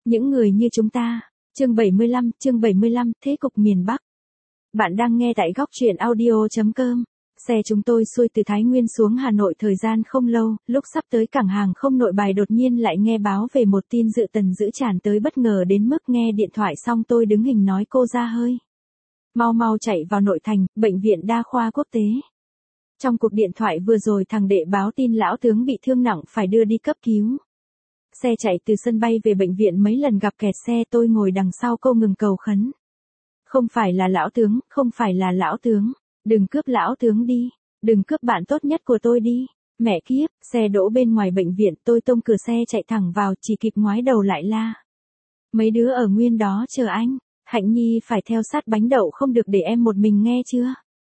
Những người như chúng ta. Chương 75, thế cục miền Bắc. Bạn đang nghe tại góc truyện audio.com. Xe chúng tôi xuôi từ Thái Nguyên xuống Hà Nội thời gian không lâu, lúc sắp tới cảng hàng không Nội Bài đột nhiên lại nghe báo về một tin dự tần giữ tràn tới bất ngờ đến mức nghe điện thoại xong tôi đứng hình nói cô ra hơi. Mau mau chạy vào nội thành, bệnh viện đa khoa quốc tế. Trong cuộc điện thoại vừa rồi thằng đệ báo tin lão tướng bị thương nặng phải đưa đi cấp cứu. Xe chạy từ sân bay về bệnh viện mấy lần gặp kẹt xe, tôi ngồi đằng sau cô ngừng cầu khấn. Không phải là lão tướng, không phải là lão tướng. Đừng cướp lão tướng đi. Đừng cướp bạn tốt nhất của tôi đi. Mẹ kiếp, xe đỗ bên ngoài bệnh viện, tôi tông cửa xe chạy thẳng vào, chỉ kịp ngoái đầu lại la. Mấy đứa ở nguyên đó chờ anh. Hạnh Nhi phải theo sát bánh đậu, không được để em một mình nghe chưa?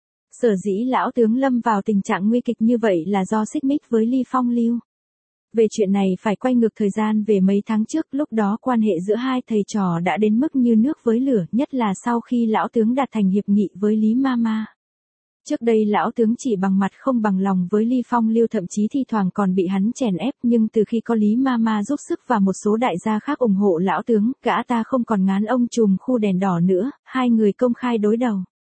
Sở dĩ lão tướng lâm vào tình trạng nguy kịch như vậy là do xích mích với Ly Phong Lưu. Về chuyện này phải quay ngược thời gian về mấy tháng trước, lúc đó quan hệ giữa hai thầy trò đã đến mức như nước với lửa, nhất là sau khi lão tướng đạt thành hiệp nghị với Lý Mama. Trước đây lão tướng chỉ bằng mặt không bằng lòng với Ly Phong Lưu, thậm chí thi thoảng còn bị hắn chèn ép, nhưng từ khi có Lý Mama giúp sức và một số đại gia khác ủng hộ lão tướng, gã ta không còn ngán ông trùm khu đèn đỏ nữa, hai người công khai đối đầu.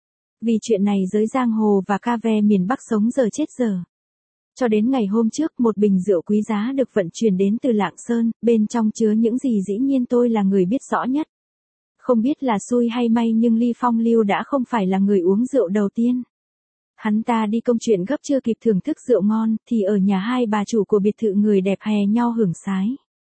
Vì chuyện này giới giang hồ và ca ve miền Bắc sống giờ chết giờ. Cho đến ngày hôm trước, một bình rượu quý giá được vận chuyển đến từ Lạng Sơn, bên trong chứa những gì dĩ nhiên tôi là người biết rõ nhất. Không biết là xui hay may nhưng Ly Phong Lưu đã không phải là người uống rượu đầu tiên. Hắn ta đi công chuyện gấp chưa kịp thưởng thức rượu ngon, thì ở nhà hai bà chủ của biệt thự người đẹp hè nhau hưởng sái.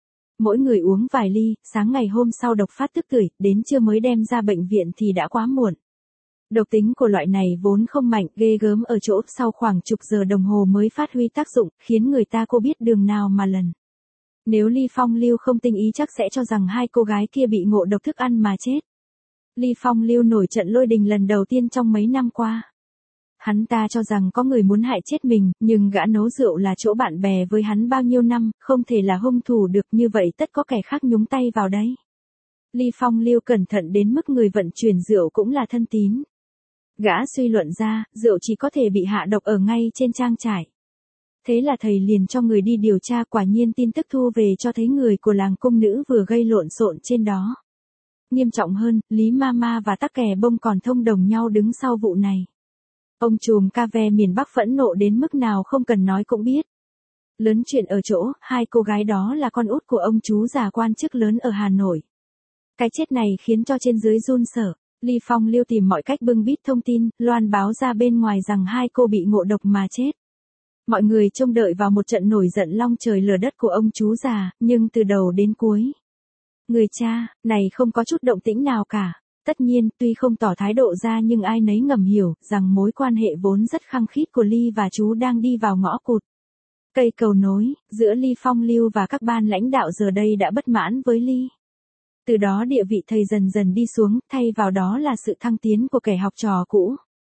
Mỗi người uống vài ly, sáng ngày hôm sau độc phát tức tưởi, đến trưa mới đem ra bệnh viện thì đã quá muộn. Độc tính của loại này vốn không mạnh, ghê gớm ở chỗ sau khoảng chục giờ đồng hồ mới phát huy tác dụng, khiến người ta cô biết đường nào mà lần. Nếu Ly Phong Lưu không tinh ý chắc sẽ cho rằng hai cô gái kia bị ngộ độc thức ăn mà chết. Ly Phong Lưu nổi trận lôi đình lần đầu tiên trong mấy năm qua. Hắn ta cho rằng có người muốn hại chết mình, nhưng gã nấu rượu là chỗ bạn bè với hắn bao nhiêu năm, không thể là hung thủ được, như vậy tất có kẻ khác nhúng tay vào đấy. Ly Phong Lưu cẩn thận đến mức người vận chuyển rượu cũng là thân tín. Gã suy luận ra, rượu chỉ có thể bị hạ độc ở ngay trên trang trại. Thế là thầy liền cho người đi điều tra, quả nhiên tin tức thu về cho thấy người của làng cung nữ vừa gây lộn xộn trên đó. Nghiêm trọng hơn, Lý Mama và tắc kè bông còn thông đồng nhau đứng sau vụ này. Ông trùm ca ve miền Bắc phẫn nộ đến mức nào không cần nói cũng biết. Lớn chuyện ở chỗ, hai cô gái đó là con út của ông chú già quan chức lớn ở Hà Nội. Cái chết này khiến cho trên dưới run sợ. Ly Phong Lưu tìm mọi cách bưng bít thông tin, loan báo ra bên ngoài rằng hai cô bị ngộ độc mà chết. Mọi người trông đợi vào một trận nổi giận long trời lở đất của ông chú già, nhưng từ đầu đến cuối, người cha này không có chút động tĩnh nào cả. Tất nhiên, tuy không tỏ thái độ ra nhưng ai nấy ngầm hiểu rằng mối quan hệ vốn rất khăng khít của Ly và chú đang đi vào ngõ cụt. Cây cầu nối giữa Ly Phong Lưu và các ban lãnh đạo giờ đây đã bất mãn với Ly. Từ đó địa vị thầy dần dần đi xuống, thay vào đó là sự thăng tiến của kẻ học trò cũ.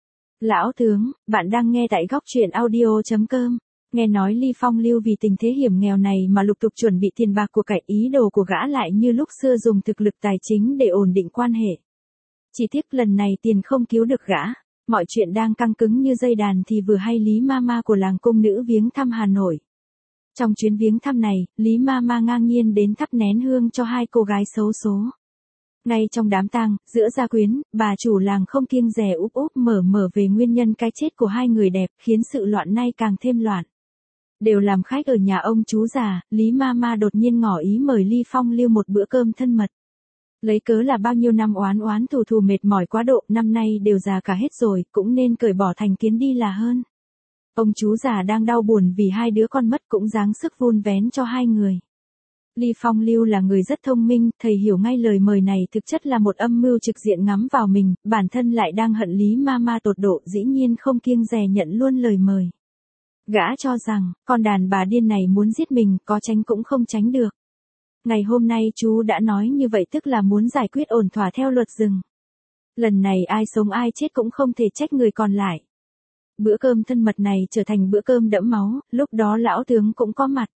Lão tướng, bạn đang nghe tại góc truyện audio.com. Nghe nói Ly Phong Lưu vì tình thế hiểm nghèo này mà lục tục chuẩn bị tiền bạc của cải, ý đồ của gã lại như lúc xưa dùng thực lực tài chính để ổn định quan hệ. Chỉ tiếc lần này tiền không cứu được gã. Mọi chuyện đang căng cứng như dây đàn thì vừa hay Lý Mama của làng cung nữ viếng thăm Hà Nội. Trong chuyến viếng thăm này, Lý Mama ngang nhiên đến thắp nén hương cho hai cô gái xấu số. Ngay trong đám tang, giữa gia quyến, bà chủ làng không kiêng dè úp úp mở về nguyên nhân cái chết của hai người đẹp, khiến sự loạn nay càng thêm loạn. Đều làm khách ở nhà ông chú già, Lý Mama đột nhiên ngỏ ý mời Ly Phong Lưu một bữa cơm thân mật. Lấy cớ là bao nhiêu năm oán thù mệt mỏi quá độ, năm nay đều già cả hết rồi, cũng nên cởi bỏ thành kiến đi là hơn. Ông chú già đang đau buồn vì hai đứa con mất cũng dáng sức vun vén cho hai người. Ly Phong Lưu là người rất thông minh, thầy hiểu ngay lời mời này thực chất là một âm mưu trực diện ngắm vào mình, bản thân lại đang hận Lý Mama tột độ, dĩ nhiên không kiêng dè nhận luôn lời mời. Gã cho rằng, con đàn bà điên này muốn giết mình, có tránh cũng không tránh được. Ngày hôm nay chú đã nói như vậy tức là muốn giải quyết ổn thỏa theo luật rừng. Lần này ai sống ai chết cũng không thể trách người còn lại. Bữa cơm thân mật này trở thành bữa cơm đẫm máu, lúc đó lão tướng cũng có mặt.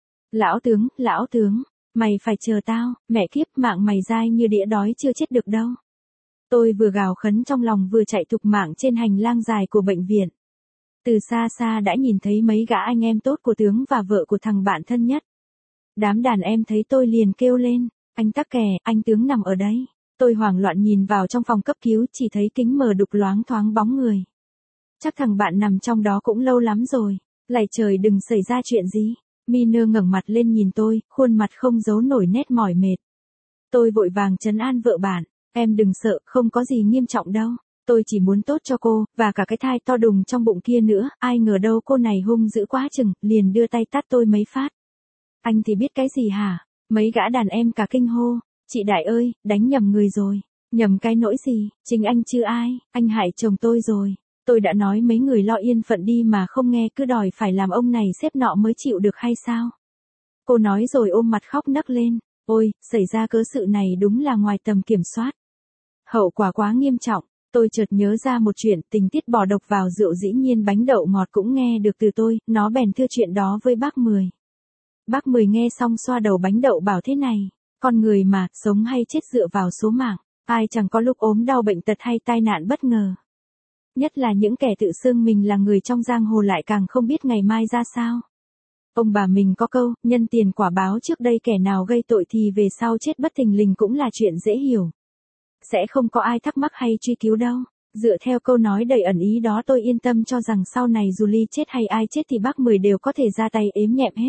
Lão tướng, mày phải chờ tao, mẹ kiếp mạng mày dai như đĩa đói chưa chết được đâu. Tôi vừa gào khấn trong lòng vừa chạy thục mạng trên hành lang dài của bệnh viện. Từ xa xa đã nhìn thấy mấy gã anh em tốt của tướng và vợ của thằng bạn thân nhất. Đám đàn em thấy tôi liền kêu lên, Anh Tắc kè, anh tướng nằm ở đấy. Tôi hoảng loạn nhìn vào trong phòng cấp cứu chỉ thấy kính mờ đục loáng thoáng bóng người. Chắc thằng bạn nằm trong đó cũng lâu lắm rồi. Lạy trời đừng xảy ra chuyện gì. Miner ngẩng mặt lên nhìn tôi, khuôn mặt không giấu nổi nét mỏi mệt. Tôi vội vàng trấn an vợ bạn. Em đừng sợ, không có gì nghiêm trọng đâu. Tôi chỉ muốn tốt cho cô, và cả cái thai to đùng trong bụng kia nữa. Ai ngờ đâu cô này hung dữ quá chừng, liền đưa tay tát tôi mấy phát. Anh thì biết cái gì hả? Mấy gã đàn em cả kinh hô. Chị Đại ơi, đánh nhầm người rồi. Nhầm cái nỗi gì, chính anh chứ ai, anh hại chồng tôi rồi. Tôi đã nói mấy người lo yên phận đi mà không nghe, cứ đòi phải làm ông này xếp nọ mới chịu được hay sao? Cô nói rồi ôm mặt khóc nấc lên. Ôi, xảy ra cớ sự này đúng là ngoài tầm kiểm soát. Hậu quả quá nghiêm trọng. Tôi chợt nhớ ra một chuyện, tình tiết bỏ độc vào rượu dĩ nhiên bánh đậu ngọt cũng nghe được từ tôi, nó bèn thưa chuyện đó với bác Mười. Bác Mười nghe xong xoa đầu bánh đậu bảo thế này, con người mà, sống hay chết dựa vào số mạng, ai chẳng có lúc ốm đau bệnh tật hay tai nạn bất ngờ. Nhất là những kẻ tự xưng mình là người trong giang hồ lại càng không biết ngày mai ra sao. Ông bà mình có câu, nhân tiền quả báo, trước đây kẻ nào gây tội thì về sau chết bất thình lình cũng là chuyện dễ hiểu. Sẽ không có ai thắc mắc hay truy cứu đâu. Dựa theo câu nói đầy ẩn ý đó tôi yên tâm cho rằng sau này dù Ly chết hay ai chết thì bác Mười đều có thể ra tay ếm nhẹm hết.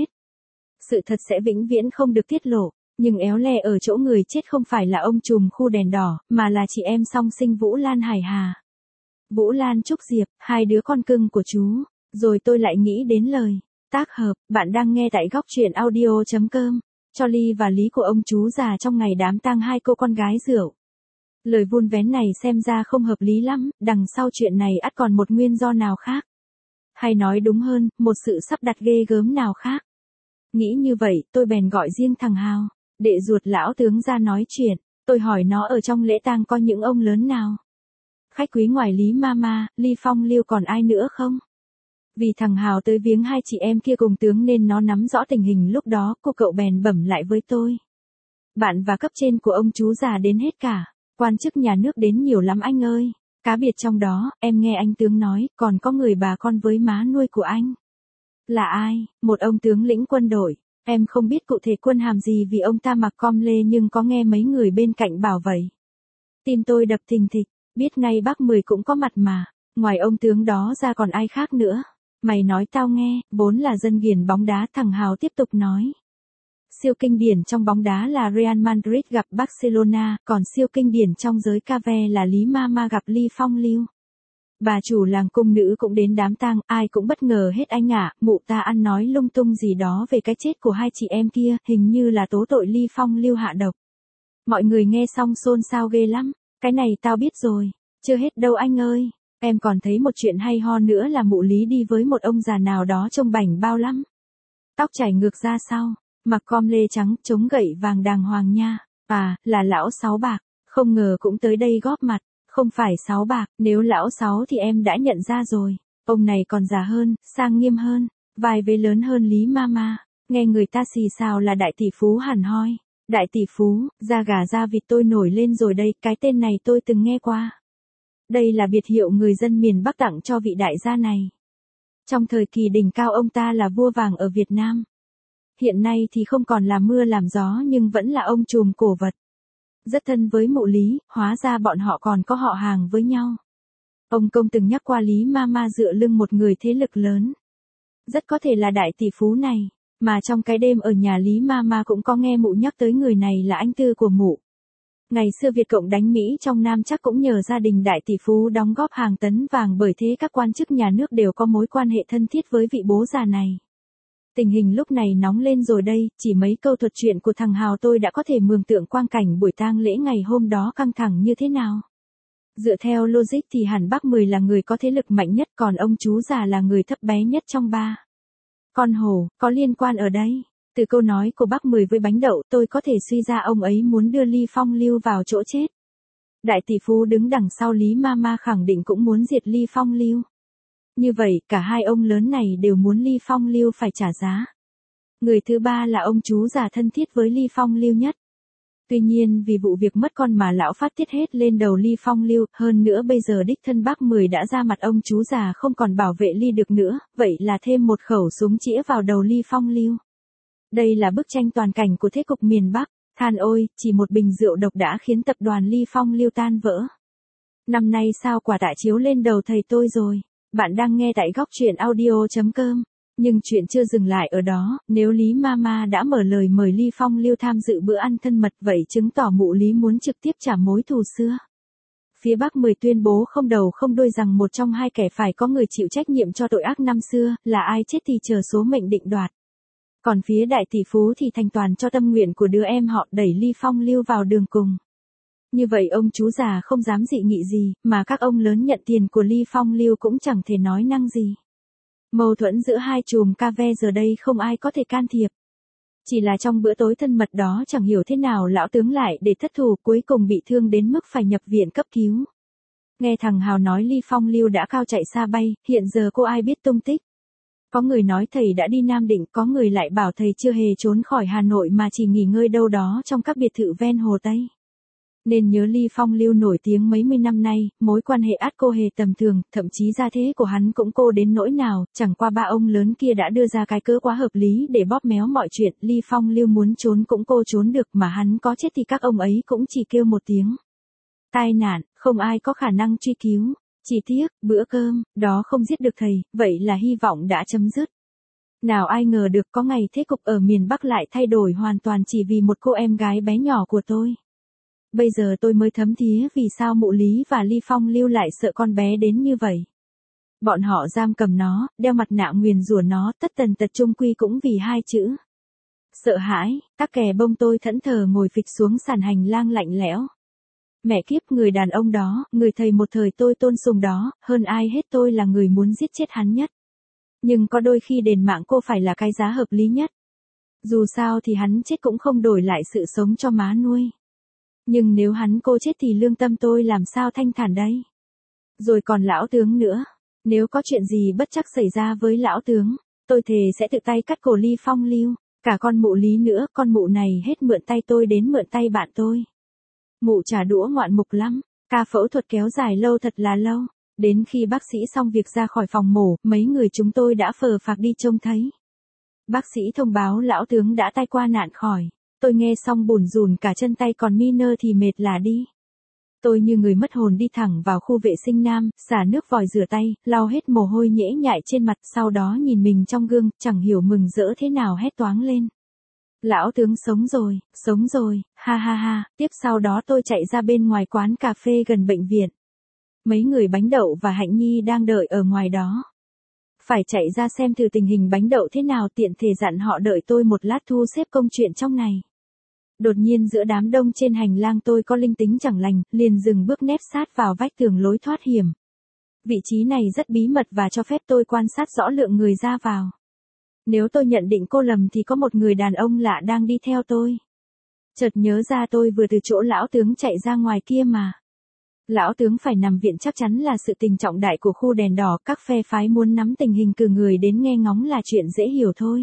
Sự thật sẽ vĩnh viễn không được tiết lộ, nhưng éo le ở chỗ người chết không phải là ông trùm khu đèn đỏ, mà là chị em song sinh Vũ Lan Hải Hà. Vũ Lan Trúc Diệp, hai đứa con cưng của chú. Rồi tôi lại nghĩ đến lời tác hợp, bạn đang nghe tại góc truyện audio.com. Cho Ly và Lý của ông chú già trong ngày đám tang hai cô con gái rượu. Lời vun vén này xem ra không hợp lý lắm, đằng sau chuyện này ắt còn một nguyên do nào khác. Hay nói đúng hơn, một sự sắp đặt ghê gớm nào khác. Nghĩ như vậy, tôi bèn gọi riêng thằng Hào, đệ ruột lão tướng ra nói chuyện. Tôi hỏi nó ở trong lễ tang có những ông lớn nào. Khách quý ngoài Lý Mama, Ly Phong Liêu còn ai nữa không? Vì thằng Hào tới viếng hai chị em kia cùng tướng nên nó nắm rõ tình hình lúc đó, cô cậu bèn bẩm lại với tôi. Bạn và cấp trên của ông chú già đến hết cả. Quan chức nhà nước đến nhiều lắm anh ơi. Cá biệt trong đó, em nghe anh tướng nói, còn có người bà con với má nuôi của anh. Là ai? Một ông tướng lĩnh quân đội. Em không biết cụ thể quân hàm gì vì ông ta mặc com lê nhưng có nghe mấy người bên cạnh bảo vậy. Tim tôi đập thình thịch, biết ngay bác Mười cũng có mặt mà. Ngoài ông tướng đó ra còn ai khác nữa. Mày nói tao nghe, vốn là dân ghiền bóng đá, thằng Hào tiếp tục nói. Siêu kinh điển trong bóng đá là Real Madrid gặp Barcelona, còn siêu kinh điển trong giới cà vè là Lý Mama gặp Ly Phong Liêu. Bà chủ làng cung nữ cũng đến đám tang, ai cũng bất ngờ hết anh ạ, mụ ta ăn nói lung tung gì đó về cái chết của hai chị em kia, hình như là tố tội Ly Phong Liêu hạ độc. Mọi người nghe xong xôn xao ghê lắm, cái này tao biết rồi, chưa hết đâu anh ơi, em còn thấy một chuyện hay ho nữa là mụ Lý đi với một ông già nào đó trông bảnh bao lắm. Tóc chảy ngược ra sau. Mặc com lê trắng, chống gậy vàng đàng hoàng nha. À, là lão Sáu Bạc, không ngờ cũng tới đây góp mặt. Không phải Sáu Bạc, nếu lão Sáu thì em đã nhận ra rồi. Ông này còn già hơn, sang nghiêm hơn, vài vế lớn hơn Lý Mama. Nghe người ta xì xào là đại tỷ phú hẳn hoi. Đại tỷ phú, da gà da vịt tôi nổi lên rồi đây, cái tên này tôi từng nghe qua. Đây là biệt hiệu người dân miền Bắc tặng cho vị đại gia này. Trong thời kỳ đỉnh cao ông ta là vua vàng ở Việt Nam. Hiện nay thì không còn làm mưa làm gió nhưng vẫn là ông trùm cổ vật. Rất thân với mụ Lý, hóa ra bọn họ còn có họ hàng với nhau. Ông Công từng nhắc qua Lý Mama dựa lưng một người thế lực lớn. Rất có thể là đại tỷ phú này, mà trong cái đêm ở nhà Lý Mama cũng có nghe mụ nhắc tới người này là anh tư của mụ. Ngày xưa Việt Cộng đánh Mỹ trong Nam chắc cũng nhờ gia đình đại tỷ phú đóng góp hàng tấn vàng, bởi thế các quan chức nhà nước đều có mối quan hệ thân thiết với vị bố già này. Tình hình lúc này nóng lên rồi đây, chỉ mấy câu thuật chuyện của thằng Hào tôi đã có thể mường tượng quang cảnh buổi tang lễ ngày hôm đó căng thẳng như thế nào. Dựa theo logic thì hẳn bác Mười là người có thế lực mạnh nhất, còn ông chú già là người thấp bé nhất trong ba. Con hổ, có liên quan ở đây. Từ câu nói của bác Mười với bánh đậu tôi có thể suy ra ông ấy muốn đưa Ly Phong Liêu vào chỗ chết. Đại tỷ phú đứng đằng sau Lý Mama khẳng định cũng muốn diệt Ly Phong Liêu. Như vậy, cả hai ông lớn này đều muốn Ly Phong Liêu phải trả giá. Người thứ ba là ông chú già thân thiết với Ly Phong Liêu nhất. Tuy nhiên vì vụ việc mất con mà lão phát tiết hết lên đầu Ly Phong Liêu, hơn nữa bây giờ đích thân bác Mười đã ra mặt, ông chú già không còn bảo vệ Ly được nữa, vậy là thêm một khẩu súng chĩa vào đầu Ly Phong Liêu. Đây là bức tranh toàn cảnh của thế cục miền Bắc. Than ôi, chỉ một bình rượu độc đã khiến tập đoàn Ly Phong Lưu tan vỡ. Năm nay sao quả tạ chiếu lên đầu thầy tôi rồi. Bạn đang nghe tại góc truyện audio.com. Nhưng chuyện chưa dừng lại ở đó, nếu Lý Mama đã mở lời mời Ly Phong Lưu tham dự bữa ăn thân mật vậy chứng tỏ mụ Lý muốn trực tiếp trả mối thù xưa. Phía Bắc 10 tuyên bố không đầu không đuôi rằng một trong hai kẻ phải có người chịu trách nhiệm cho tội ác năm xưa, là ai chết thì chờ số mệnh định đoạt. Còn phía đại tỷ phú thì thành toàn cho tâm nguyện của đứa em họ đẩy Ly Phong Lưu vào đường cùng. Như vậy ông chú già không dám dị nghị gì, mà các ông lớn nhận tiền của Ly Phong Lưu cũng chẳng thể nói năng gì. Mâu thuẫn giữa hai chùm cà ve giờ đây không ai có thể can thiệp. Chỉ là trong bữa tối thân mật đó chẳng hiểu thế nào lão tướng lại để thất thủ cuối cùng bị thương đến mức phải nhập viện cấp cứu. Nghe thằng Hào nói Ly Phong Lưu đã cao chạy xa bay, hiện giờ cô ai biết tung tích. Có người nói thầy đã đi Nam Định, có người lại bảo thầy chưa hề trốn khỏi Hà Nội mà chỉ nghỉ ngơi đâu đó trong các biệt thự ven Hồ Tây. Nên nhớ Ly Phong Lưu nổi tiếng mấy mươi năm nay, mối quan hệ ắt cô hề tầm thường, thậm chí gia thế của hắn cũng cô đến nỗi nào, chẳng qua ba ông lớn kia đã đưa ra cái cớ quá hợp lý để bóp méo mọi chuyện, Ly Phong Lưu muốn trốn cũng cô trốn được mà hắn có chết thì các ông ấy cũng chỉ kêu một tiếng. Tai nạn, không ai có khả năng truy cứu, chỉ tiếc, bữa cơm, đó không giết được thầy, vậy là hy vọng đã chấm dứt. Nào ai ngờ được có ngày thế cục ở miền Bắc lại thay đổi hoàn toàn chỉ vì một cô em gái bé nhỏ của tôi. Bây giờ tôi mới thấm thía vì sao mụ Lý và Ly Phong Lưu lại sợ con bé đến như vậy. Bọn họ giam cầm nó, đeo mặt nạ nguyền rủa nó, tất tần tật chung quy cũng vì hai chữ. Sợ hãi, tắc kè bông tôi thẫn thờ ngồi phịch xuống sàn hành lang lạnh lẽo. Mẹ kiếp người đàn ông đó, người thầy một thời tôi tôn sùng đó, hơn ai hết tôi là người muốn giết chết hắn nhất. Nhưng có đôi khi đền mạng cô phải là cái giá hợp lý nhất. Dù sao thì hắn chết cũng không đổi lại sự sống cho má nuôi. Nhưng nếu hắn cô chết thì lương tâm tôi làm sao thanh thản đây? Rồi còn lão tướng nữa. Nếu có chuyện gì bất trắc xảy ra với lão tướng, tôi thề sẽ tự tay cắt cổ Ly Phong Lưu. Cả con mụ Lý nữa, con mụ này hết mượn tay tôi đến mượn tay bạn tôi. Mụ trả đũa ngoạn mục lắm. Ca phẫu thuật kéo dài lâu thật là lâu. Đến khi bác sĩ xong việc ra khỏi phòng mổ, mấy người chúng tôi đã phờ phạc đi trông thấy. Bác sĩ thông báo lão tướng đã tai qua nạn khỏi. Tôi nghe xong bủn rủn cả chân tay còn Miner thì mệt là đi. Tôi như người mất hồn đi thẳng vào khu vệ sinh nam, xả nước vòi rửa tay, lau hết mồ hôi nhễ nhại trên mặt, sau đó nhìn mình trong gương, chẳng hiểu mừng rỡ thế nào hét toáng lên. Lão tướng sống rồi, ha ha ha, tiếp sau đó tôi chạy ra bên ngoài quán cà phê gần bệnh viện. Mấy người Bánh Đậu và Hạnh Nhi đang đợi ở ngoài đó. Phải chạy ra xem thử tình hình Bánh Đậu thế nào tiện thể dặn họ đợi tôi một lát thu xếp công chuyện trong này. Đột nhiên giữa đám đông trên hành lang tôi có linh tính chẳng lành, liền dừng bước nép sát vào vách tường lối thoát hiểm. Vị trí này rất bí mật và cho phép tôi quan sát rõ lượng người ra vào. Nếu tôi nhận định cô lầm thì có một người đàn ông lạ đang đi theo tôi. Chợt nhớ ra tôi vừa từ chỗ lão tướng chạy ra ngoài kia mà. Lão tướng phải nằm viện chắc chắn là sự tình trọng đại của khu đèn đỏ, các phe phái muốn nắm tình hình cử người đến nghe ngóng là chuyện dễ hiểu thôi.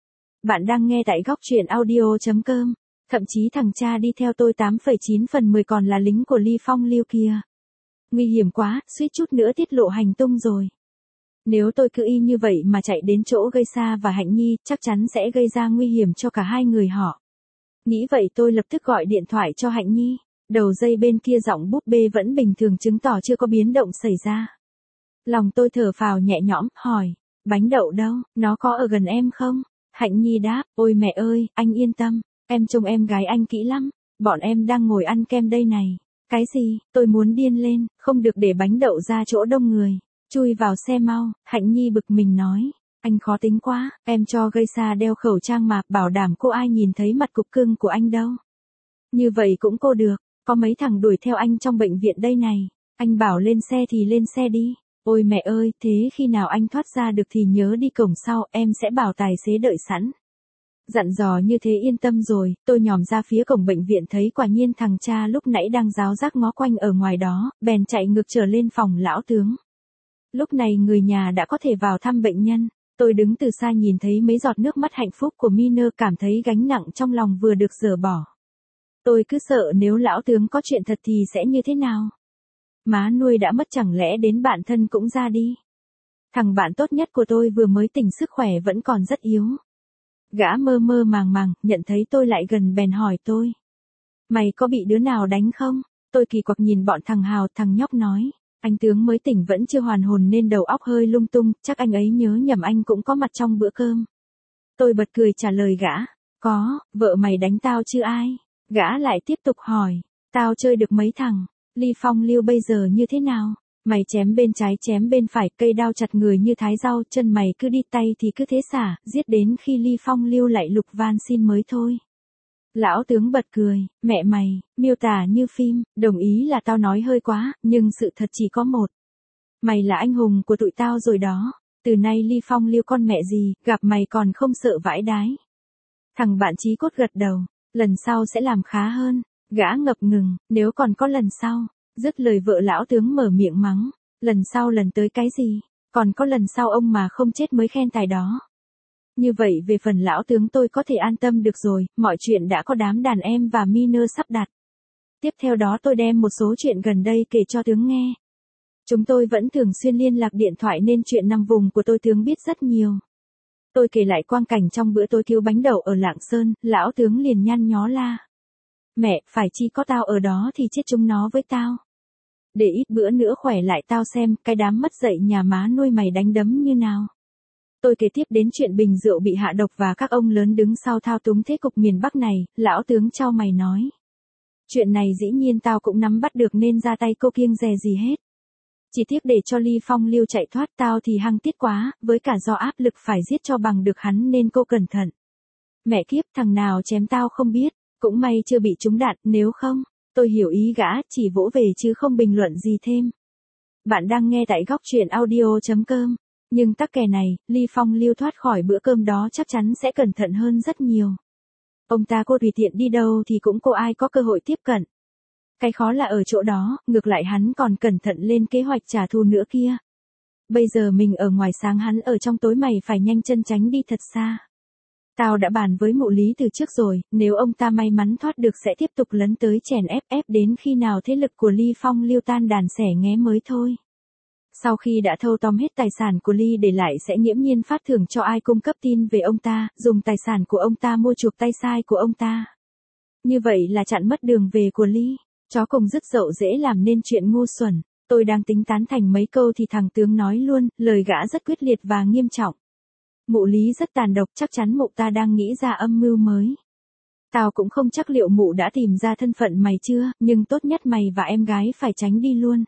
Bạn đang nghe tại góc truyện audio.com. Thậm chí thằng cha đi theo tôi 8,9/10 còn là lính của Ly Phong Lưu kia. Nguy hiểm quá, suýt chút nữa tiết lộ hành tung rồi. Nếu tôi cứ y như vậy mà chạy đến chỗ gây Sa và Hạnh Nhi, chắc chắn sẽ gây ra nguy hiểm cho cả hai người họ. Nghĩ vậy tôi lập tức gọi điện thoại cho Hạnh Nhi. Đầu dây bên kia giọng búp bê vẫn bình thường chứng tỏ chưa có biến động xảy ra. Lòng tôi thở phào nhẹ nhõm, hỏi, Bánh Đậu đâu, nó có ở gần em không? Hạnh Nhi đáp, ôi mẹ ơi, anh yên tâm, em trông em gái anh kỹ lắm, bọn em đang ngồi ăn kem đây này. Cái gì, tôi muốn điên lên, không được để Bánh Đậu ra chỗ đông người. Chui vào xe mau, Hạnh Nhi bực mình nói, anh khó tính quá, em cho gây Sa đeo khẩu trang mà, bảo đảm cô ai nhìn thấy mặt cục cưng của anh đâu. Như vậy cũng cô được. Có mấy thằng đuổi theo anh trong bệnh viện đây này. Anh bảo lên xe thì lên xe đi. Ôi mẹ ơi, thế khi nào anh thoát ra được thì nhớ đi cổng sau, em sẽ bảo tài xế đợi sẵn. Dặn dò như thế yên tâm rồi, tôi nhòm ra phía cổng bệnh viện thấy quả nhiên thằng cha lúc nãy đang ráo rác ngó quanh ở ngoài đó, bèn chạy ngược trở lên phòng lão tướng. Lúc này người nhà đã có thể vào thăm bệnh nhân. Tôi đứng từ xa nhìn thấy mấy giọt nước mắt hạnh phúc của Miner, cảm thấy gánh nặng trong lòng vừa được dỡ bỏ. Tôi cứ sợ nếu lão tướng có chuyện thật thì sẽ như thế nào? Má nuôi đã mất chẳng lẽ đến bạn thân cũng ra đi? Thằng bạn tốt nhất của tôi vừa mới tỉnh sức khỏe vẫn còn rất yếu. Gã mơ mơ màng màng, nhận thấy tôi lại gần bèn hỏi tôi. Mày có bị đứa nào đánh không? Tôi kỳ quặc nhìn bọn thằng Hào, thằng nhóc nói. Anh tướng mới tỉnh vẫn chưa hoàn hồn nên đầu óc hơi lung tung, chắc anh ấy nhớ nhầm anh cũng có mặt trong bữa cơm. Tôi bật cười trả lời gã. Có, vợ mày đánh tao chứ ai? Gã lại tiếp tục hỏi. Tao chơi được mấy thằng? Ly Phong Lưu bây giờ như thế nào? Mày chém bên trái chém bên phải, cây đao chặt người như thái rau, chân mày cứ đi tay thì cứ thế xả, giết đến khi Ly Phong Lưu lại lục van xin mới thôi. Lão tướng bật cười, mẹ mày, miêu tả như phim, đồng ý là tao nói hơi quá, nhưng sự thật chỉ có một. Mày là anh hùng của tụi tao rồi đó, từ nay Ly Phong Lưu con mẹ gì, gặp mày còn không sợ vãi đái. Thằng bạn chí cốt gật đầu, lần sau sẽ làm khá hơn, gã ngập ngừng, nếu còn có lần sau. Dứt lời vợ lão tướng mở miệng mắng, lần sau lần tới cái gì, còn có lần sau ông mà không chết mới khen tài đó. Như vậy về phần lão tướng tôi có thể an tâm được rồi, mọi chuyện đã có đám đàn em và Miner sắp đặt. Tiếp theo đó tôi đem một số chuyện gần đây kể cho tướng nghe. Chúng tôi vẫn thường xuyên liên lạc điện thoại nên chuyện nằm vùng của tôi tướng biết rất nhiều. Tôi kể lại quang cảnh trong bữa tối thiếu bánh đậu ở Lạng Sơn, lão tướng liền nhăn nhó la. Mẹ, phải chi có tao ở đó thì chết chúng nó với tao. Để ít bữa nữa khỏe lại tao xem, cái đám mất dạy nhà má nuôi mày đánh đấm như nào. Tôi kể tiếp đến chuyện bình rượu bị hạ độc và các ông lớn đứng sau thao túng thế cục miền Bắc này, lão tướng chau mày nói. Chuyện này dĩ nhiên tao cũng nắm bắt được nên ra tay cô kiêng dè gì hết. Chỉ tiếc để cho Ly Phong Lưu chạy thoát tao thì hăng tiết quá, với cả do áp lực phải giết cho bằng được hắn nên cô cẩn thận. Mẹ kiếp, thằng nào chém tao không biết, cũng may chưa bị trúng đạn, nếu không. Tôi hiểu ý gã, chỉ vỗ về chứ không bình luận gì thêm. Bạn đang nghe tại góc truyện audio.com. Nhưng tắc kè này, Ly Phong Lưu thoát khỏi bữa cơm đó chắc chắn sẽ cẩn thận hơn rất nhiều. Ông ta cô tùy tiện đi đâu thì cũng cô ai có cơ hội tiếp cận. Cái khó là ở chỗ đó, ngược lại hắn còn cẩn thận lên kế hoạch trả thù nữa kia. Bây giờ mình ở ngoài sáng hắn ở trong tối mày phải nhanh chân tránh đi thật xa. Tao đã bàn với mụ Lý từ trước rồi, nếu ông ta may mắn thoát được sẽ tiếp tục lấn tới chèn ép đến khi nào thế lực của Ly Phong Lưu tan đàn xẻ nghé mới thôi. Sau khi đã thâu tóm hết tài sản của Ly để lại sẽ nghiễm nhiên phát thưởng cho ai cung cấp tin về ông ta, dùng tài sản của ông ta mua chuộc tay sai của ông ta. Như vậy là chặn mất đường về của Ly. Chó cùng dứt dậu dễ làm nên chuyện ngu xuẩn. Tôi đang tính tán thành mấy câu thì thằng tướng nói luôn, lời gã rất quyết liệt và nghiêm trọng. Mụ Lý rất tàn độc, chắc chắn mụ ta đang nghĩ ra âm mưu mới. Tao cũng không chắc liệu mụ đã tìm ra thân phận mày chưa, nhưng tốt nhất mày và em gái phải tránh đi luôn.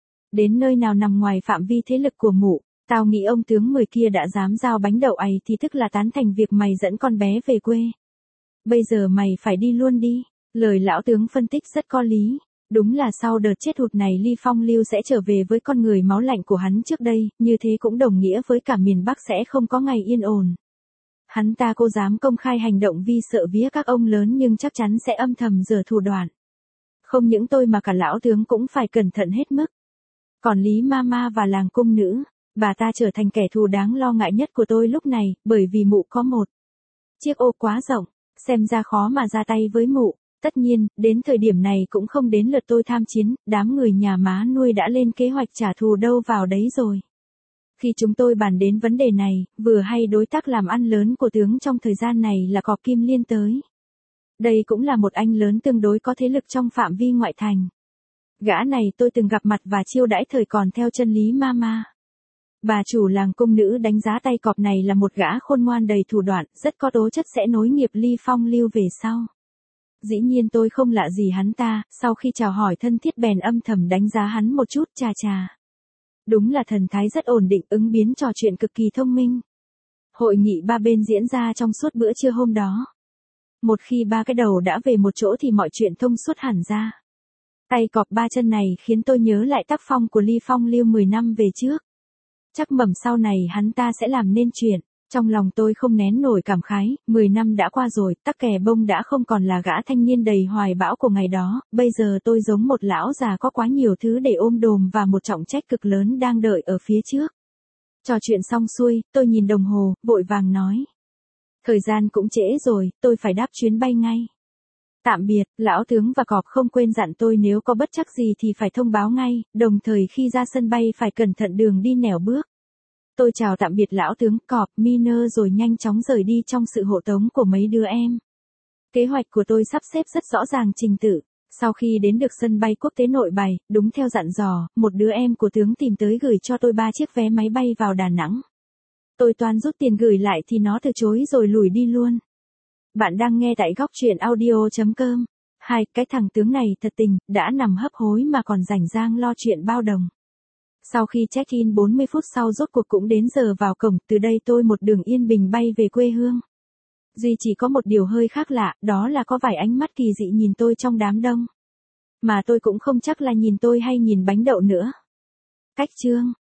Đến nơi nào nằm ngoài phạm vi thế lực của mụ, tao nghĩ ông tướng 10 kia đã dám giao bánh đậu ấy thì tức là tán thành việc mày dẫn con bé về quê. Bây giờ mày phải đi luôn đi. Lời lão tướng phân tích rất có lý. Đúng là sau đợt chết hụt này Ly Phong Lưu sẽ trở về với con người máu lạnh của hắn trước đây, như thế cũng đồng nghĩa với cả miền Bắc sẽ không có ngày yên ổn. Hắn ta cô dám công khai hành động vì sợ vía các ông lớn nhưng chắc chắn sẽ âm thầm giở thủ đoạn. Không những tôi mà cả lão tướng cũng phải cẩn thận hết mức. Còn Lý Mama và làng cung nữ, bà ta trở thành kẻ thù đáng lo ngại nhất của tôi lúc này, bởi vì mụ có một chiếc ô quá rộng, xem ra khó mà ra tay với mụ. Tất nhiên, đến thời điểm này cũng không đến lượt tôi tham chiến, đám người nhà má nuôi đã lên kế hoạch trả thù đâu vào đấy rồi. Khi chúng tôi bàn đến vấn đề này, vừa hay đối tác làm ăn lớn của tướng trong thời gian này là Cọp Kim Liên tới. Đây cũng là một anh lớn tương đối có thế lực trong phạm vi ngoại thành. Gã này tôi từng gặp mặt và chiêu đãi thời còn theo chân Lý Mama. Bà chủ làng cung nữ đánh giá tay Cọp này là một gã khôn ngoan đầy thủ đoạn, rất có tố chất sẽ nối nghiệp Ly Phong Lưu về sau. Dĩ nhiên tôi không lạ gì hắn ta, sau khi chào hỏi thân thiết bèn âm thầm đánh giá hắn một chút, chà. Đúng là thần thái rất ổn định, ứng biến trò chuyện cực kỳ thông minh. Hội nghị ba bên diễn ra trong suốt bữa trưa hôm đó. Một khi ba cái đầu đã về một chỗ thì mọi chuyện thông suốt hẳn ra. Tay Cọp ba chân này khiến tôi nhớ lại tác phong của Ly Phong Lưu 10 năm về trước. Chắc mầm sau này hắn ta sẽ làm nên chuyện. Trong lòng tôi không nén nổi cảm khái, 10 năm đã qua rồi, tắc kè bông đã không còn là gã thanh niên đầy hoài bão của ngày đó, bây giờ tôi giống một lão già có quá nhiều thứ để ôm đồm và một trọng trách cực lớn đang đợi ở phía trước. Trò chuyện xong xuôi, tôi nhìn đồng hồ, vội vàng nói. Thời gian cũng trễ rồi, tôi phải đáp chuyến bay ngay. Tạm biệt, lão tướng và Cọp không quên dặn tôi nếu có bất trắc gì thì phải thông báo ngay, đồng thời khi ra sân bay phải cẩn thận đường đi nẻo bước. Tôi chào tạm biệt lão tướng Cọp, Miner rồi nhanh chóng rời đi trong sự hộ tống của mấy đứa em. Kế hoạch của tôi sắp xếp rất rõ ràng trình tự. Sau khi đến được sân bay quốc tế Nội Bài, đúng theo dặn dò, một đứa em của tướng tìm tới gửi cho tôi 3 chiếc vé máy bay vào Đà Nẵng. Tôi toan rút tiền gửi lại thì nó từ chối rồi lủi đi luôn. Bạn đang nghe tại góc truyện audio.com. Cái thằng tướng này thật tình, đã nằm hấp hối mà còn rảnh rang lo chuyện bao đồng. Sau khi check-in 40 phút sau rốt cuộc cũng đến giờ vào cổng, từ đây tôi một đường yên bình bay về quê hương. Duy chỉ có một điều hơi khác lạ, đó là có vài ánh mắt kỳ dị nhìn tôi trong đám đông. Mà tôi cũng không chắc là nhìn tôi hay nhìn bánh đậu nữa. Cách chương